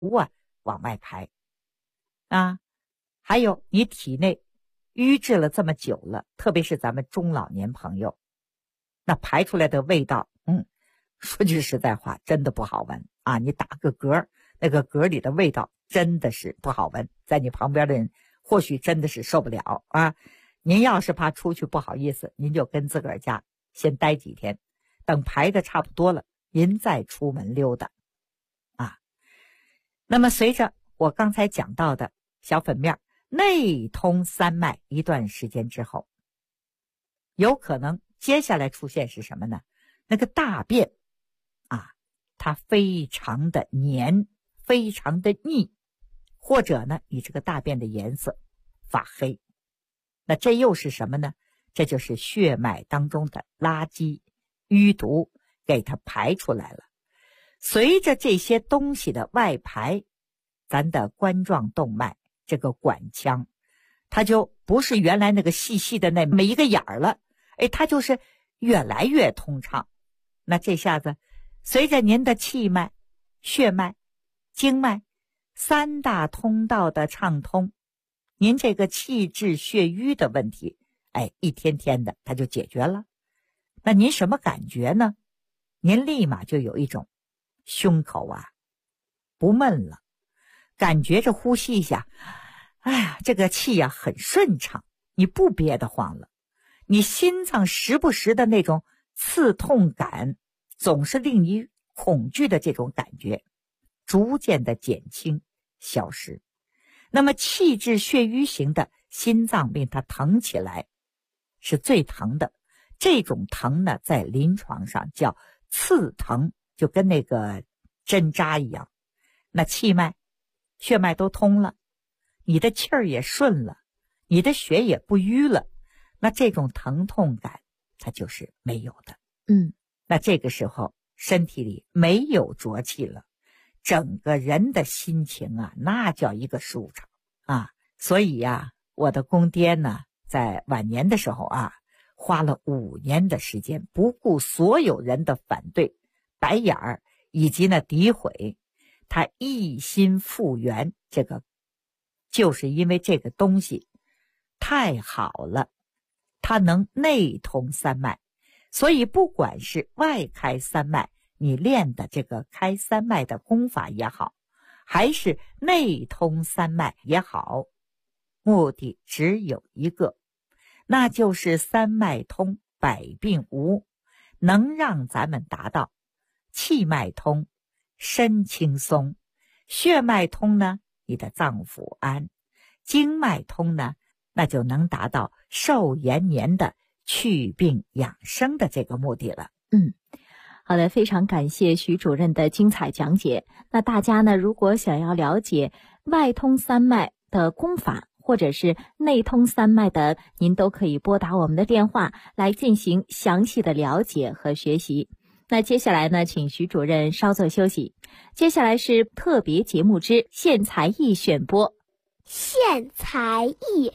往外排啊。还有你体内淤滞了这么久了，特别是咱们中老年朋友，那排出来的味道，说句实在话，真的不好闻啊！你打个嗝，那个嗝里的味道真的是不好闻，在你旁边的人或许真的是受不了啊。您要是怕出去不好意思，您就跟自个儿家先待几天，等排的差不多了，您再出门溜达啊。那么随着我刚才讲到的小粉面内通三脉一段时间之后，有可能接下来出现是什么呢？那个大便啊，它非常的黏，非常的腻，或者呢，你这个大便的颜色发黑。那这又是什么呢？这就是血脉当中的垃圾、淤毒给它排出来了。随着这些东西的外排，咱的冠状动脉这个管腔，它就不是原来那个细细的那每一个眼儿了，它就是越来越通畅。那这下子随着您的气脉、血脉、经脉三大通道的畅通，您这个气滞血瘀的问题，一天天的它就解决了。那您什么感觉呢？您立马就有一种胸口不闷了，感觉着呼吸一下，这个气很顺畅，你不憋得慌了。你心脏时不时的那种刺痛感，总是令你恐惧的这种感觉逐渐的减轻消失。那么气滞血瘀型的心脏病，它疼起来是最疼的，这种疼呢在临床上叫刺疼，就跟那个针扎一样。那气脉血脉都通了，你的气儿也顺了，你的血也不瘀了，那这种疼痛感它就是没有的。那这个时候身体里没有浊气了，整个人的心情那叫一个舒畅所以我的公爹呢在晚年的时候花了5年的时间，不顾所有人的反对、白眼儿以及诋毁，他一心复原这个，就是因为这个东西太好了，它能内通三脉。所以不管是外开三脉，你练的这个开三脉的功法也好，还是内通三脉也好，目的只有一个，那就是三脉通，百病无，能让咱们达到气脉通，身轻松；血脉通呢，你的脏腑安；经脉通呢，那就能达到寿延年的祛病养生的这个目的了。 好的，非常感谢徐主任的精彩讲解。那大家呢，如果想要了解外通三脉的功法，或者是内通三脉的，您都可以拨打我们的电话来进行详细的了解和学习。那接下来呢，请徐主任稍作休息。接下来是特别节目之献才艺选播。 献才艺。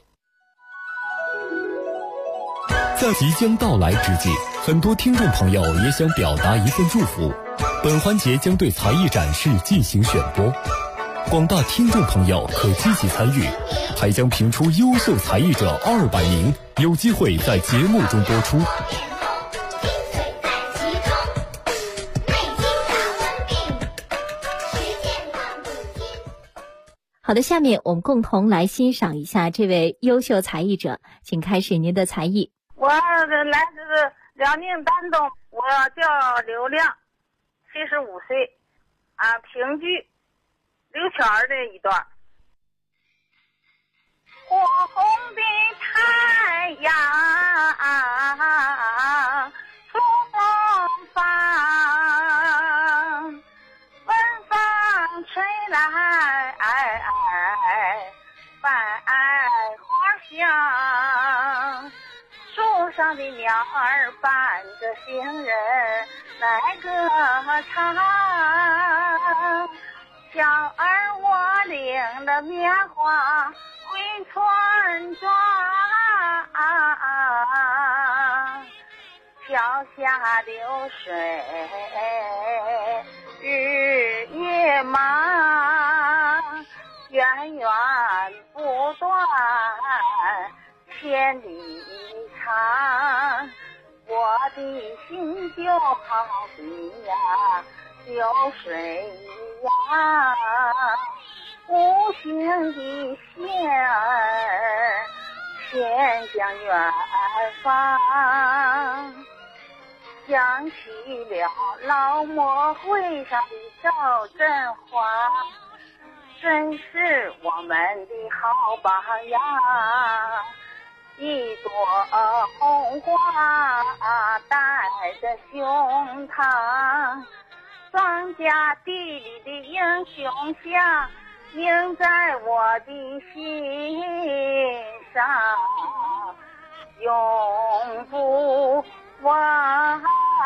在即将到来之际，很多听众朋友也想表达一份祝福。本环节将对才艺展示进行选播，广大听众朋友可积极参与，还将评出优秀才艺者200名，有机会在节目中播出。 好的，下面我们共同来欣赏一下这位优秀才艺者，请开始您的才艺。 我来自辽宁丹东，我叫刘亮，75岁，评剧刘全儿的一段。火红的太阳出东方，晚风吹来百花香，树上的鸟儿伴着行人来歌唱，小儿我领了棉花回村庄，桥下流水日夜忙。 但愿不断千里长，我的心就好比呀流水一样，无形的线儿牵向远方，想起了老魔会上的赵振华，真是我们的好榜样。一朵红花带着胸膛，庄稼地里的英雄像印在我的心上，永不忘。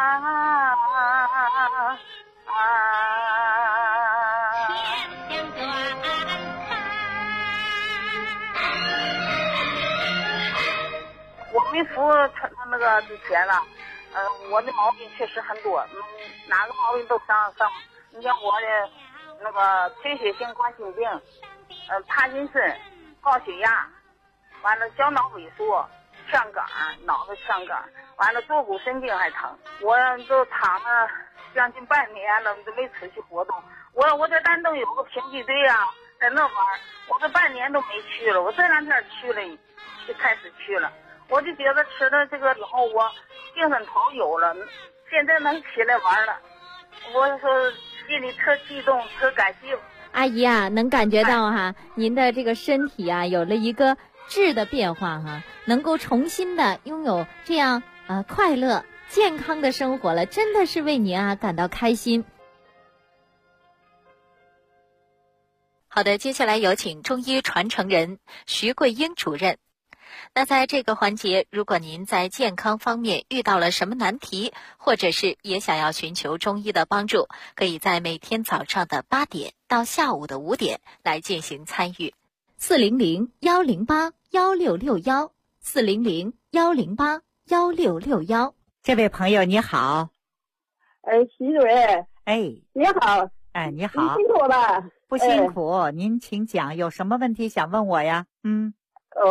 我没服他那个之前了，我的毛病确实很多，哪个毛病都上。你像我的那个缺血性冠心病，帕金森、高血压，完了小脑萎缩、呛杆、脑子呛杆，完了坐骨神经还疼。我都躺了将近半年了，都没出去活动。我在丹东有个评剧队啊，在那玩，我这半年都没去了。我这两天去了，就开始去了。我就觉得吃了这个以后，我精神头有了，现在能起来玩了。我说心里特激动，特感谢。 阿姨啊，能感觉到哈，您的这个身体啊有了一个质的变化哈，能够重新的拥有这样快乐健康的生活了，真的是为您啊感到开心。好的，接下来有请中医传承人徐桂英主任。那在这个环节，如果您在健康方面遇到了什么难题，或者是也想要寻求中医的帮助，可以在每天早上的8点到下午的5点来进行参与。400-108-1661 400-108-1661。 这位朋友你好。 徐主任。你好。 你好。 你辛苦了。 不辛苦，您请讲，有什么问题想问我呀？ 是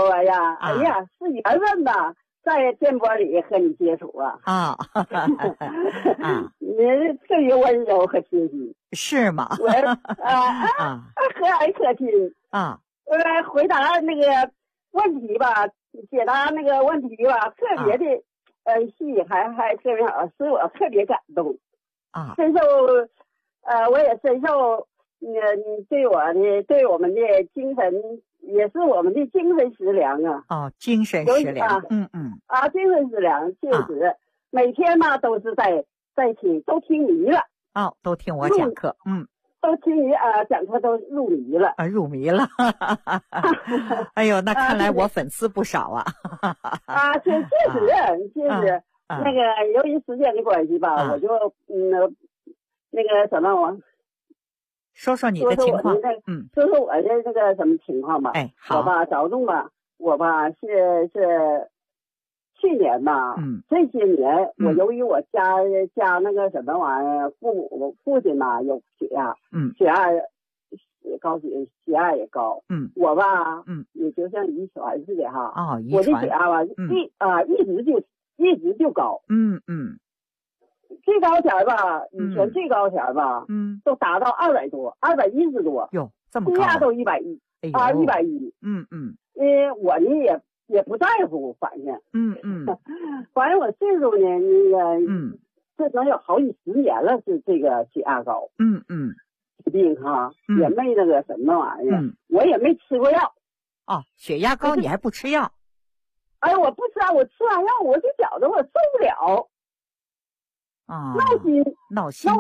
4月份吧，在电波里和你接触啊。你特别温柔和贴心。 是吗？ 和蔼可亲啊。 回答那个问题吧，解答那个问题吧，特别的细，还特别好，使我特别感动啊。 深受我也深受你对我们的精神，也是我们的精神食粮啊。 精神食粮。 精神食粮确实，每天嘛都是在听，都听迷了。 都听我讲课。 都听你讲课都入迷了。 入迷了。哎呦，那看来我粉丝不少啊。 确实。那个由于时间的关系吧，我就那个什么我。 说说你的情况。 说说我的那个什么情况吧。 好。 我吧早中吧，我吧是去年吧，这些年我由于我家那个什么玩意儿，父亲吧有血压，血压高，血压也高，我吧，也就像遗传似的哈，我的血压吧一直就高，最高前吧，以前最高前吧，都达到200多，210多， 哟，这么高， 血压都110，110，因为我呢也不在乎，反正，反正我岁数呢，那个，这能有好几10年了，是这个血压高，病哈，也没那个什么玩意儿，我也没吃过药。 血压高你还不吃药？ 我不吃药，我吃完药我就觉得我受不了。闹心。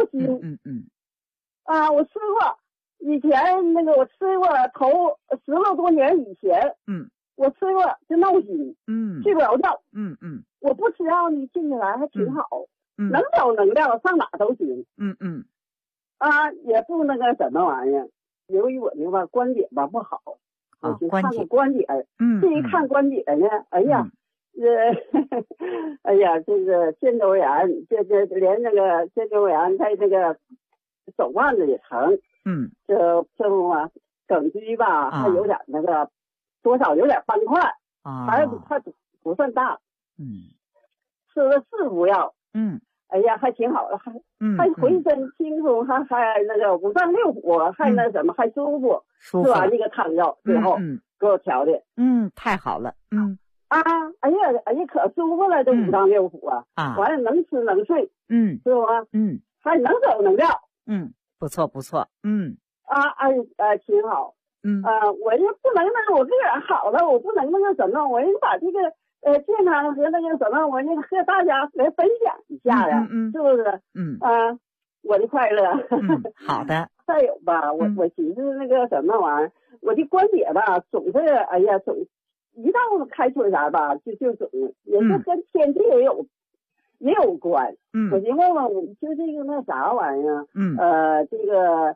我吃过，以前那个我吃过，头10多年以前，我吃过就闹心，睡不着觉，我不吃药呢，进起来还挺好，能找能量，上哪都行，也不那个什么玩意儿。由于我那个观点吧不好，我就看看观点，这一看观点呢，哎呀，这个肩周炎，这连那个肩周炎在这个手腕子也疼，这不嘛， 梗居吧，还有点那个多少有点斑块还不算大。吃了4服药。哎呀，还挺好的，还浑身轻松，还那个5脏6腑，还那什么，还舒服。吃完那个汤药最后给我调的。 太好了。 哎呀，可舒服了，这5脏6腑啊。完了能吃能睡。是吧？还能走能跳。 不错。 挺好。我就不能那我自个儿好了，我不能那个什么，我就把这个健康和那个什么，我那个和大家来分享一下呀，是不是？我的快乐。 好的。 再有吧，我寻思那个什么玩意儿，我的关节吧，总是总一到开春啥吧，就肿，也是跟天气也有关。我寻问问，就这个那啥玩意儿，这个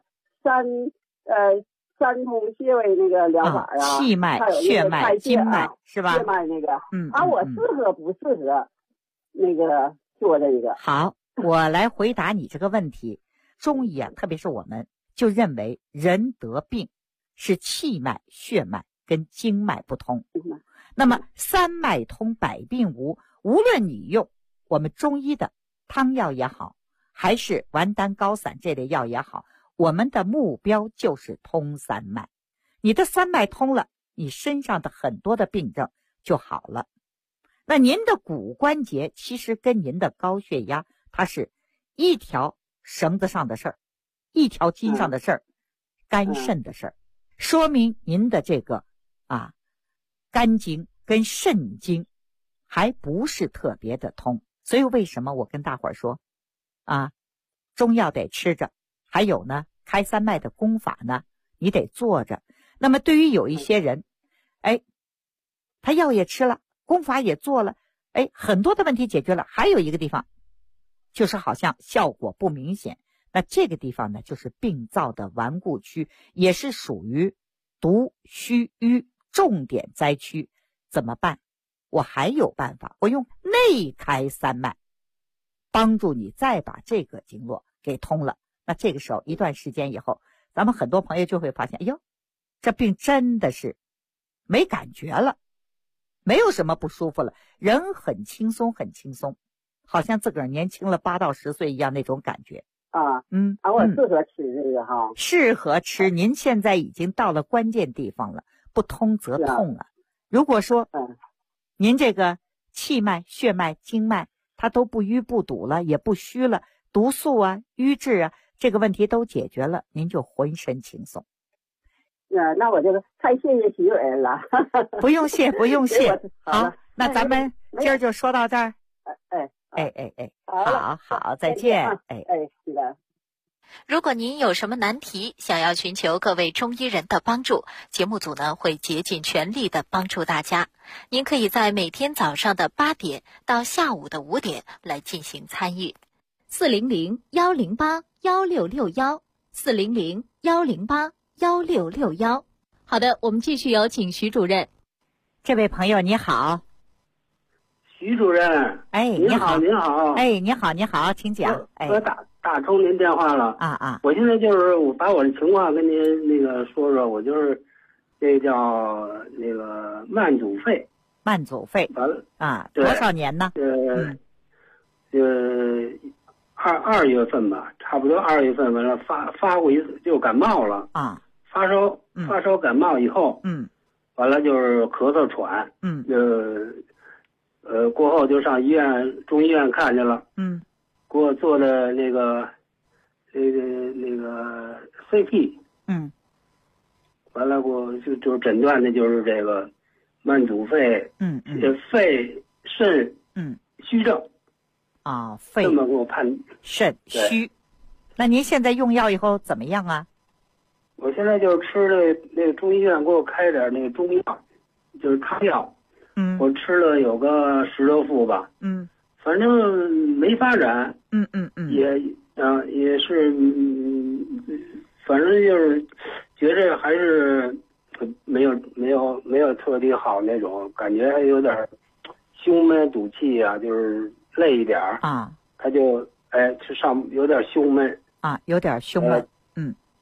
三通穴位那个疗法啊， 气脉、血脉、经脉是吧？ 血脉那个，我适合不适合那个做这个？ 好，我来回答你这个问题。中医啊，特别是我们就认为人得病是气脉、血脉跟经脉不通。那么三脉通百病无，无论你用我们中医的汤药也好，还是丸丹高散这类药也好，我们的目标就是通三脉。你的三脉通了，你身上的很多的病症就好了。那您的骨关节其实跟您的高血压，它是一条绳子上的事儿，一条筋上的事儿，肝肾的事儿，说明您的这个肝经跟肾经还不是特别的通。所以为什么我跟大伙儿说中药得吃着，还有呢开三脉的功法呢你得做着。那么对于有一些人他药也吃了，功法也做了，很多的问题解决了，还有一个地方就是好像效果不明显，那这个地方呢就是病灶的顽固区，也是属于毒虚瘀重点灾区。怎么办？我还有办法，我用内开三脉帮助你再把这个经络给通了。那这个时候一段时间以后，咱们很多朋友就会发现，哎呦，这病真的是没感觉了，没有什么不舒服了，人很轻松很轻松，好像自个儿年轻了8到10岁一样那种感觉。 我适合吃这个哈。 适合吃，您现在已经到了关键地方了，不通则痛啊。如果说您这个气脉、血脉、经脉它都不淤不堵了，也不虚了，毒素啊、瘀滞啊这个问题都解决了，您就浑身轻松。 那我这个太谢谢徐主任了。 不用谢。好，那咱们今儿就说到这儿。好，再见。 是的。 如果您有什么难题，想要寻求各位中医人的帮助，节目组呢会竭尽全力的帮助大家。您可以在每天早上的8点到下午的5点来进行参与。400-108-1661，400-108-1661。好的，我们继续有请徐主任。 这位朋友你好。 徐主任， 你好。 你好， 请讲。 我打通您电话了。我现在就是我把我的情况跟您那个说说，我就是这叫那个慢阻肺。 慢阻肺。 完了多少年呢 ？2月份吧，差不多2月份完了发过一次就感冒了发烧感冒以后完了就是咳嗽喘过后就上中医院看去了给我做的那个 CT 完了我就诊断的就是这个慢阻肺肺肾虚症肺这么给我判肾虚。那您现在用药以后怎么样啊？ 我现在就是吃那个中医院给我开点那个中药，就是汤药我吃了有个10多副吧反正没发展也是反正就是觉着还是没有特别好那种感觉，还有点胸闷堵气啊，就是累一点他就有点胸闷有点胸闷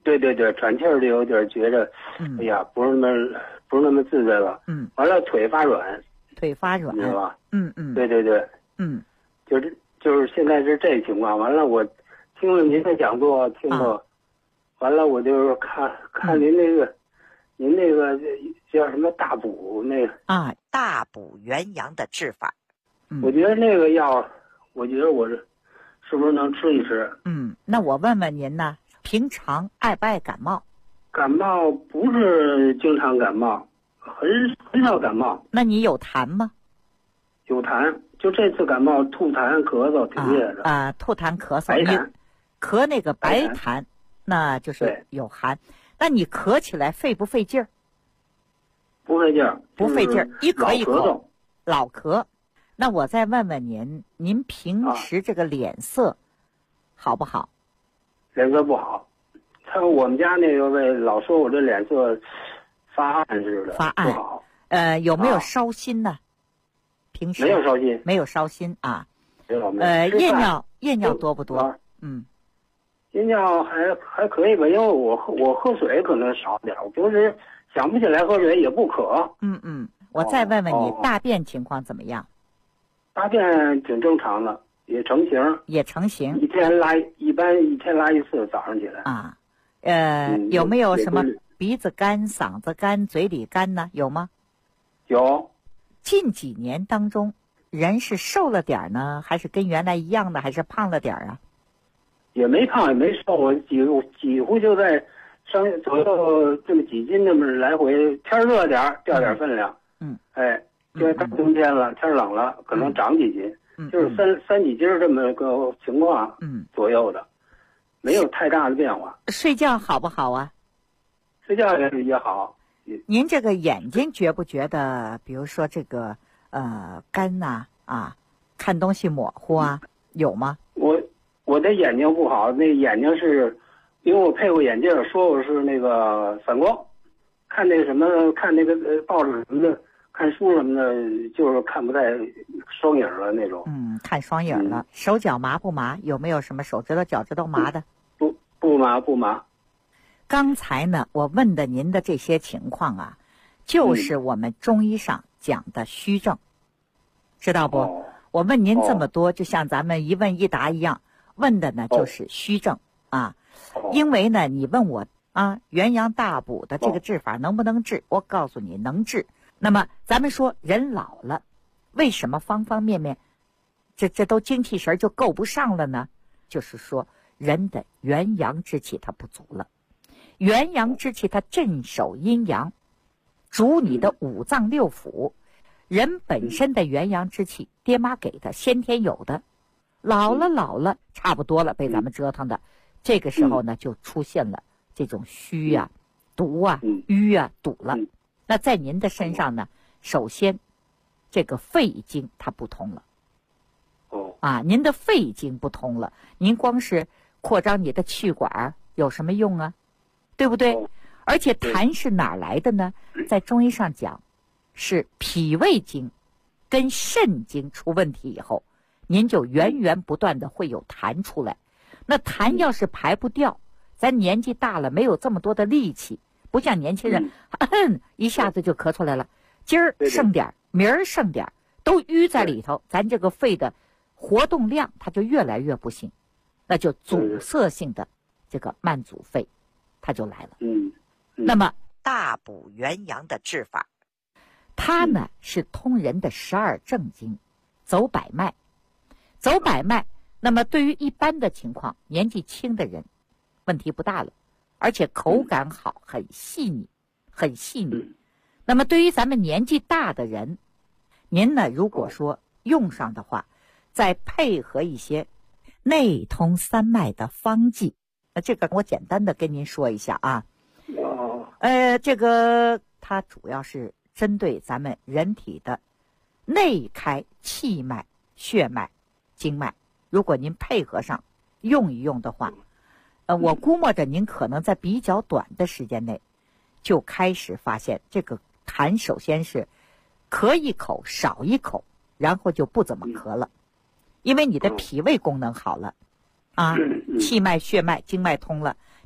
对对对，喘气儿就有点觉着，哎呀，不是那么自在了。完了腿发软。 腿发软， 知道吧？ 对对对。就是现在是这情况。完了，我听了您的讲座，听了，完了我就是看您那个，您那个叫什么大补那个大补元阳的治法。 我觉得那个药，我觉得我是不是能吃一吃？ 那我问问您呢，平常爱不爱感冒？ 感冒不是经常感冒，很少感冒。 那你有痰吗？ 有痰，就这次感冒吐痰咳嗽挺厉害的。 吐痰咳嗽， 白痰， 咳那个白痰，那就是有寒。那你咳起来费不费劲儿？ 不费劲儿， 不费劲儿，一咳一口， 老咳。那我再问问您平时这个脸色好不好？ 脸色不好，我们家那个位老说我这脸色发暗似的， 发暗不好。 有没有烧心呢？平时没有烧心， 没有烧心啊。 没有。 夜尿多不多？ 夜尿还可以吧，因为我喝水可能少点，我平时想不起来喝水也不渴。 我再问问你，大便情况怎么样？ 大便挺正常的，也成型。一天拉一次，早上起来。 有没有什么鼻子干、嗓子干、嘴里干呢？有吗？ 有。 近几年当中，人是瘦了点呢，还是跟原来一样的，还是胖了点啊？ 也没胖也没瘦，我几乎就在左右这么几斤，这么来回。天热点掉点分量。因为大冬天了，天冷了，可能长几斤，就是三几斤这么个情况，左右的，没有太大的变化。 睡觉好不好啊？ 睡觉也好。 您这个眼睛觉不觉得，比如说这个干呐看东西模糊啊，有吗？ 我的眼睛不好，那眼睛是因为我配过眼镜，说我是那个散光，看那个报纸什么的。看书什么的，就是看不太双影了那种。 看双影了。手脚麻不麻？有没有什么手指头、脚趾头麻的？ 不麻。 刚才呢，我问的您的这些情况就是我们中医上讲的虚症，知道不？我问您这么多，就像咱们一问一答一样，问的呢就是虚症因为呢，你问我元阳大补的这个治法能不能治？我告诉你，能治。那么咱们说人老了，为什么方方面面这都精气神就够不上了呢？就是说人的元阳之气它不足了。元阳之气它镇守阴阳，主你的五脏六腑。人本身的元阳之气爹妈给的，先天有的，老了差不多了，被咱们折腾的，这个时候呢就出现了这种虚毒瘀堵了。那在您的身上呢，首先这个肺经它不通了。您的肺经不通了，您光是扩张你的气管有什么用啊？对不对？而且痰是哪来的呢？在中医上讲，是脾胃经跟肾经出问题以后，您就源不断的会有痰出来。那痰要是排不掉，咱年纪大了没有这么多的力气，不像年轻人一下子就咳出来了，今儿剩点明儿剩点，都淤在里头，咱这个肺的活动量它就越来越不行，那就阻塞性的这个慢阻肺它就来了。那么大补元阳的治法，它呢是通人的12正经，走百脉。那么对于一般的情况，年纪轻的人问题不大了，而且口感好，很细腻。那么对于咱们年纪大的人，您呢如果说用上的话，再配合一些内通三脉的方剂，那这个我简单的跟您说一下这个它主要是针对咱们人体的内开气脉、血脉、经脉，如果您配合上用一用的话，我估摸着您可能在比较短的时间内就开始发现这个痰首先是咳一口少一口，然后就不怎么咳了，因为你的脾胃功能好了气脉、血脉、经脉通了，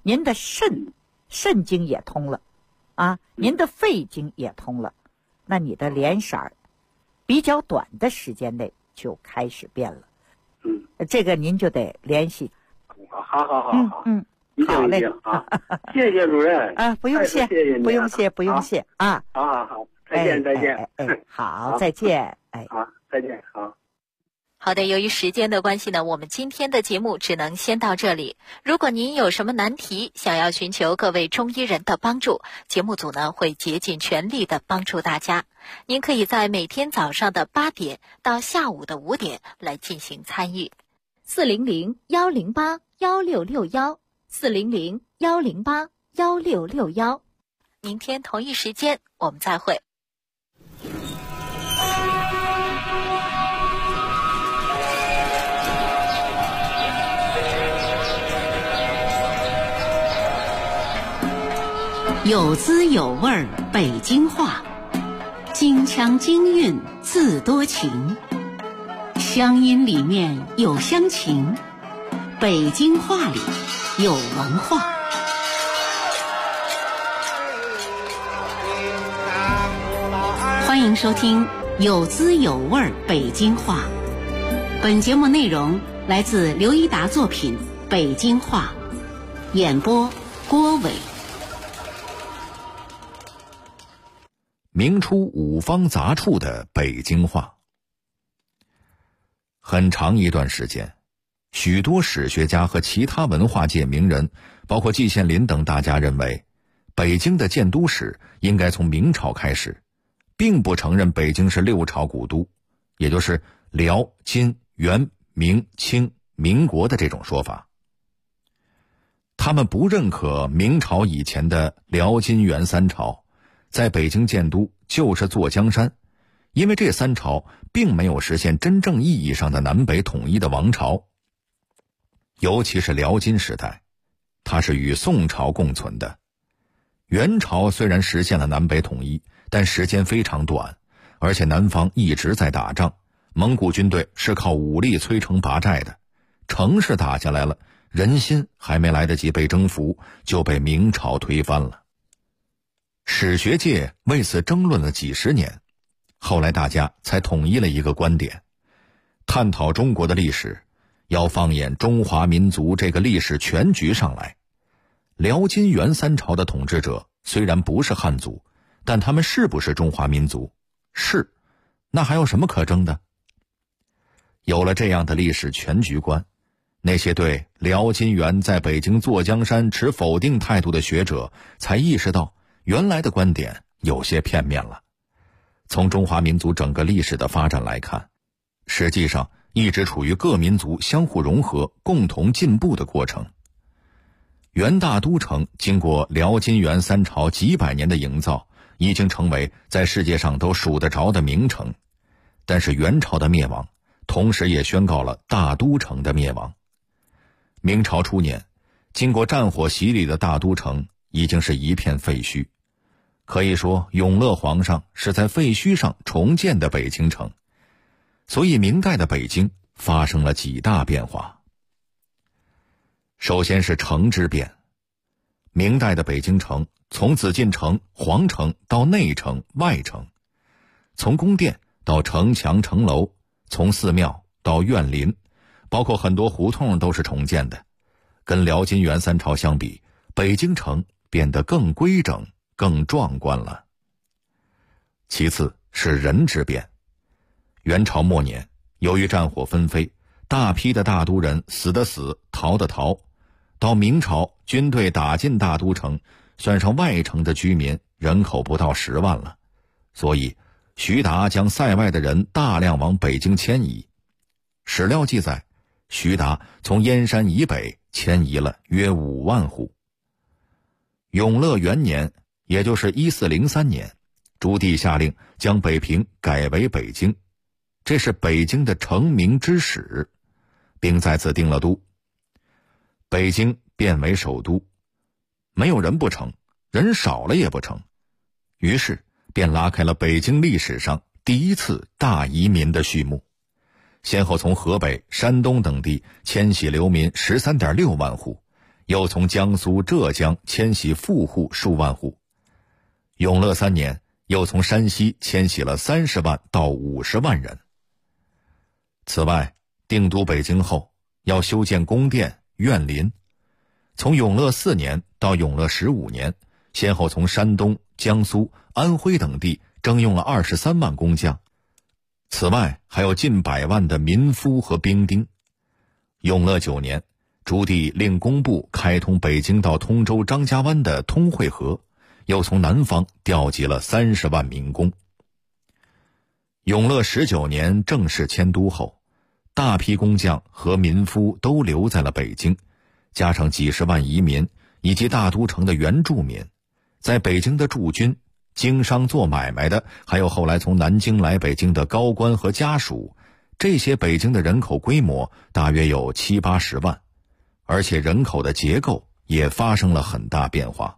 您的肾经也通了啊，您的肺经也通了，那你的脸色比较短的时间内就开始变了。这个您就得联系。 好， 好嘞， 谢谢主任啊，不用谢，不用谢啊。 好，再见。 好，再见， 好，再见，好。 好的，由于时间的关系呢，我们今天的节目只能先到这里。如果您有什么难题，想要寻求各位中医人的帮助，节目组呢会竭尽全力的帮助大家。您可以在每天早上的8点到下午的5点来进行参与。400-108-1661，400-108-1661。明天同一时间我们再会。 有滋有味北京话，京腔京韵自多情，乡音里面有乡情，北京话里有文化。欢迎收听有滋有味北京话。本节目内容来自刘一达作品《北京话》，演播郭伟。 明初五方杂处的北京话。很长一段时间，许多史学家和其他文化界名人，包括季羡林等大家认为，北京的建都史应该从明朝开始，并不承认北京是6朝古都，也就是辽、金、元、明、清、民国的这种说法。他们不认可明朝以前的辽、金、元3朝在北京建都就是坐江山，因为这3朝并没有实现真正意义上的南北统一的王朝。尤其是辽金时代，它是与宋朝共存的。元朝虽然实现了南北统一，但时间非常短，而且南方一直在打仗，蒙古军队是靠武力摧城拔寨的，城市打下来了，人心还没来得及被征服，就被明朝推翻了。史学界为此争论了几十年，后来大家才统一了一个观点：探讨中国的历史，要放眼中华民族这个历史全局上来。辽金元3朝的统治者虽然不是汉族，但他们是不是中华民族？是，那还有什么可争的？有了这样的历史全局观，那些对辽金元在北京坐江山持否定态度的学者才意识到，原来的观点有些片面了。从中华民族整个历史的发展来看，实际上一直处于各民族相互融合、共同进步的过程。元大都城经过辽金元3朝几百年的营造，已经成为在世界上都数得着的名城。但是元朝的灭亡，同时也宣告了大都城的灭亡。明朝初年，经过战火洗礼的大都城已经是一片废墟。可以说，永乐皇上是在废墟上重建的北京城。所以明代的北京发生了几大变化。首先是城之变。明代的北京城从紫禁城、皇城到内城、外城，从宫殿到城墙、城楼，从寺庙到苑林，包括很多胡同都是重建的。跟辽金元3朝相比，北京城变得更规整、更壮观了。其次是人之变。元朝末年，由于战火纷飞，大批的大都人死的死，逃的逃。到明朝，军队打进大都城，算上外城的居民，人口不到10万了。所以徐达将塞外的人大量往北京迁移。史料记载，徐达从燕山以北迁移了约5万户。永乐元年，也就是1403年，朱棣下令将北平改为北京，这是北京的成名之始，并在此定了都。北京变为首都，没有人不成，人少了也不成，于是便拉开了北京历史上第一次大移民的序幕。先后从河北、山东等地迁徙流民13.6万户， 又从江苏、浙江迁徙富户数万户。永乐3年，又从山西迁徙了30万到50万人。此外，定都北京后，要修建宫殿、苑林。从永乐4年到永乐15年，先后从山东、江苏、安徽等地征用了23万工匠。此外，还有近100万的民夫和兵丁。永乐9年，朱棣令工部开通北京到通州张家湾的通惠河，又从南方调集了30万民工。永乐19年正式迁都后，大批工匠和民夫都留在了北京，加上几十万移民以及大都城的原住民，在北京的驻军、经商做买卖的，还有后来从南京来北京的高官和家属，这些北京的人口规模大约有70-80万，而且人口的结构也发生了很大变化。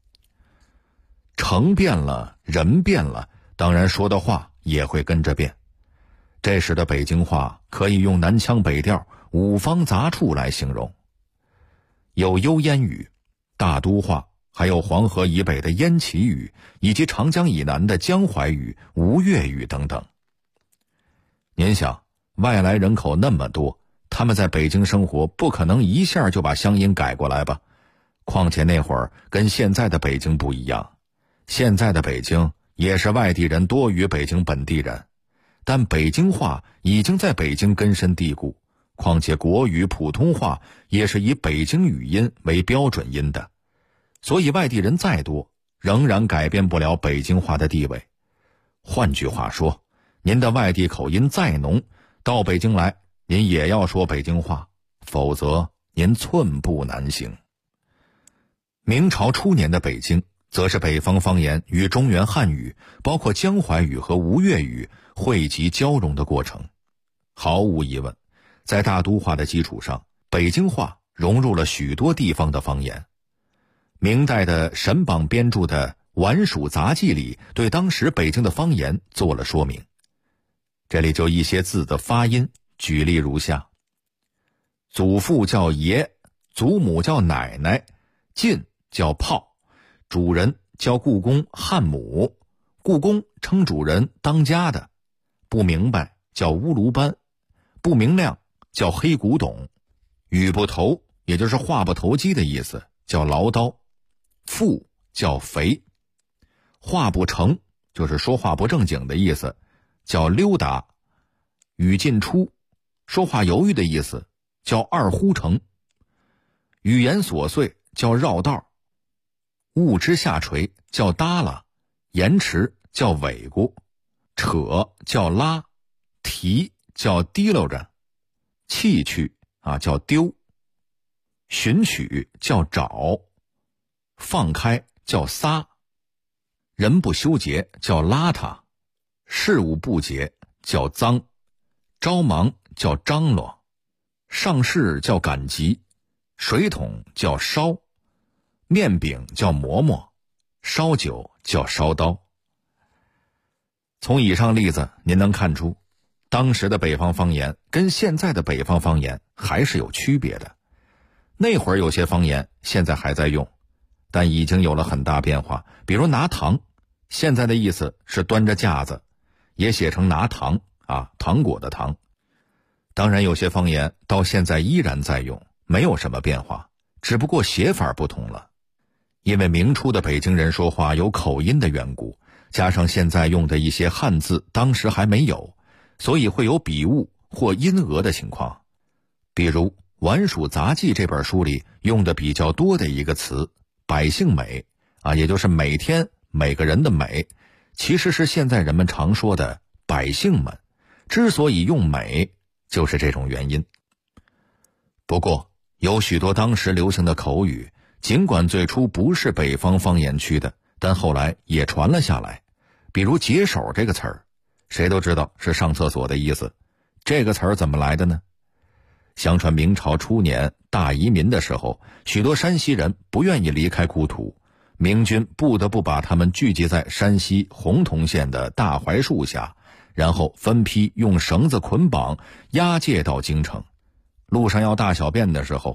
城变了，人变了，当然说的话也会跟着变。这时的北京话可以用南腔北调、五方杂处来形容，有幽燕语、大都话，还有黄河以北的燕齐语，以及长江以南的江淮语、吴越语等等。您想，外来人口那么多，他们在北京生活，不可能一下就把乡音改过来吧？况且那会儿跟现在的北京不一样，现在的北京也是外地人多于北京本地人，但北京话已经在北京根深蒂固，况且国语、普通话也是以北京语音为标准音的，所以外地人再多，仍然改变不了北京话的地位。换句话说，您的外地口音再浓，到北京来，您也要说北京话，否则您寸步难行。明朝初年的北京，则是北方方言与中原汉语，包括江淮语和吴越语汇集交融的过程。毫无疑问，在大都话的基础上，北京话融入了许多地方的方言。明代的沈榜编著的《晚蜀杂记》里对当时北京的方言做了说明。这里就一些字的发音举例如下：祖父叫爷，祖母叫奶奶，进叫炮，主人叫故宫汉母，故宫称主人当家的，不明白叫乌卢班，不明亮叫黑古董，语不投也就是话不投机的意思，叫唠叨，富叫肥，话不成就是说话不正经的意思，叫溜达，语尽出说话犹豫的意思，叫二呼成，语言琐碎叫绕道，物之下垂叫耷拉，延迟叫尾咕，扯叫拉，提叫提溜着，弃去叫丢，寻取叫找，放开叫撒，人不修洁叫邋遢，事务不洁叫脏，着忙叫张罗，上市叫赶集，水桶叫烧，面饼叫馍馍，烧酒叫烧刀。从以上例子您能看出，当时的北方方言跟现在的北方方言还是有区别的。那会儿有些方言现在还在用，但已经有了很大变化。比如拿糖，现在的意思是端着架子，也写成拿糖糖果的糖。当然有些方言到现在依然在用，没有什么变化，只不过写法不同了。因为明初的北京人说话有口音的缘故，加上现在用的一些汉字当时还没有，所以会有笔误或音讹的情况。比如《晚蜀杂记》这本书里用的比较多的一个词百姓美也就是每天每个人的美，其实是现在人们常说的百姓们，之所以用美就是这种原因。不过有许多当时流行的口语，尽管最初不是北方方言区的，但后来也传了下来。比如解手这个词儿，谁都知道是上厕所的意思。这个词儿怎么来的呢？相传明朝初年大移民的时候，许多山西人不愿意离开故土，明军不得不把他们聚集在山西洪洞县的大槐树下，然后分批用绳子捆绑押解到京城。路上要大小便的时候，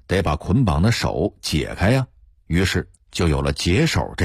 得把捆绑的手解开呀，于是就有了解手这